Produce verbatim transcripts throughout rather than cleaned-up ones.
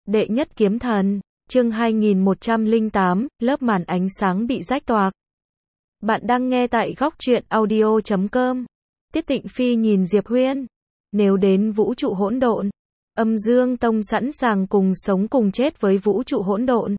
Đệ nhất kiếm thần, chương hai nghìn một trăm lẻ tám, lớp màn ánh sáng bị rách toạc. Bạn đang nghe tại góc truyện audio chấm com. Tiết Tịnh Phi nhìn Diệp Huyên. Nếu đến vũ trụ hỗn độn, Âm Dương Tông sẵn sàng cùng sống cùng chết với vũ trụ hỗn độn.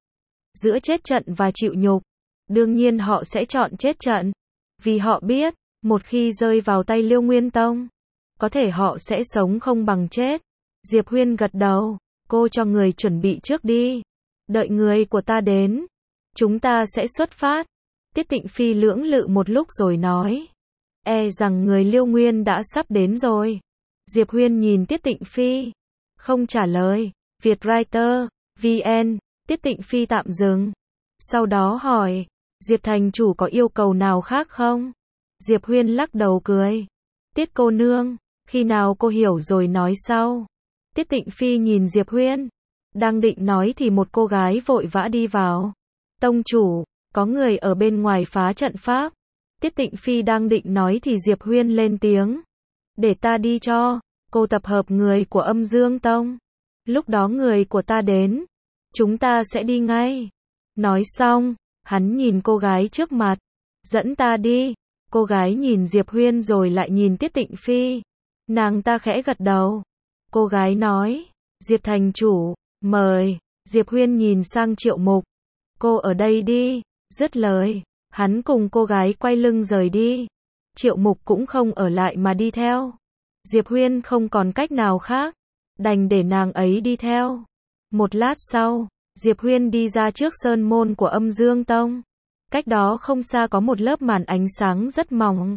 Giữa chết trận và chịu nhục, đương nhiên họ sẽ chọn chết trận. Vì họ biết, một khi rơi vào tay Liêu Nguyên Tông, có thể họ sẽ sống không bằng chết. Diệp Huyên gật đầu, cô cho người chuẩn bị trước đi. Đợi người của ta đến, chúng ta sẽ xuất phát. Tiết Tịnh Phi lưỡng lự một lúc rồi nói. E rằng người Liêu Nguyên đã sắp đến rồi. Diệp Huyên nhìn Tiết Tịnh Phi, không trả lời. Vietwriter, vê en, Tiết Tịnh Phi tạm dừng. Sau đó hỏi, Diệp thành chủ có yêu cầu nào khác không? Diệp Huyên lắc đầu cười. Tiết cô nương, khi nào cô hiểu rồi nói sau. Tiết Tịnh Phi nhìn Diệp Huyên, đang định nói thì một cô gái vội vã đi vào. Tông chủ, có người ở bên ngoài phá trận pháp. Tiết Tịnh Phi đang định nói thì Diệp Huyên lên tiếng. Để ta đi cho, cô tập hợp người của Âm Dương Tông. Lúc đó người của ta đến, chúng ta sẽ đi ngay. Nói xong, hắn nhìn cô gái trước mặt. Dẫn ta đi. Cô gái nhìn Diệp Huyên rồi lại nhìn Tiết Tịnh Phi. Nàng ta khẽ gật đầu. Cô gái nói, Diệp thành chủ, mời. Diệp Huyên nhìn sang Triệu Mục. Cô ở đây đi. Dứt lời, hắn cùng cô gái quay lưng rời đi. Triệu Mục cũng không ở lại mà đi theo. Diệp Huyên không còn cách nào khác, đành để nàng ấy đi theo. Một lát sau, Diệp Huyên đi ra trước sơn môn của Âm Dương Tông. Cách đó không xa có một lớp màn ánh sáng rất mỏng.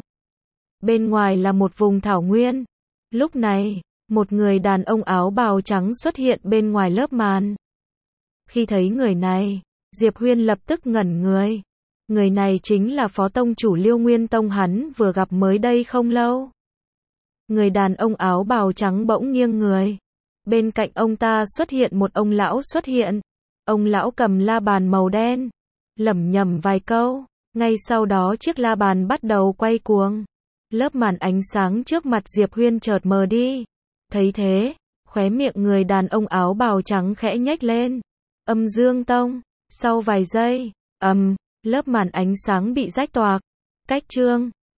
Bên ngoài là một vùng thảo nguyên. Lúc này, một người đàn ông áo bào trắng xuất hiện bên ngoài lớp màn. Khi thấy người này, Diệp Huyên lập tức ngẩn người. Người này chính là phó tông chủ Liêu Nguyên Tông hắn vừa gặp mới đây không lâu. Người đàn ông áo bào trắng bỗng nghiêng người. Bên cạnh ông ta xuất hiện một ông lão xuất hiện. Ông lão cầm la bàn màu đen, lẩm nhẩm vài câu. Ngay sau đó chiếc la bàn bắt đầu quay cuồng. Lớp màn ánh sáng trước mặt Diệp Huyên chợt mờ đi. Thấy thế, khóe miệng người đàn ông áo bào trắng khẽ nhếch lên. Âm Dương Tông. Sau vài giây, ầm, lớp màn ánh sáng bị rách toạc. Cách chương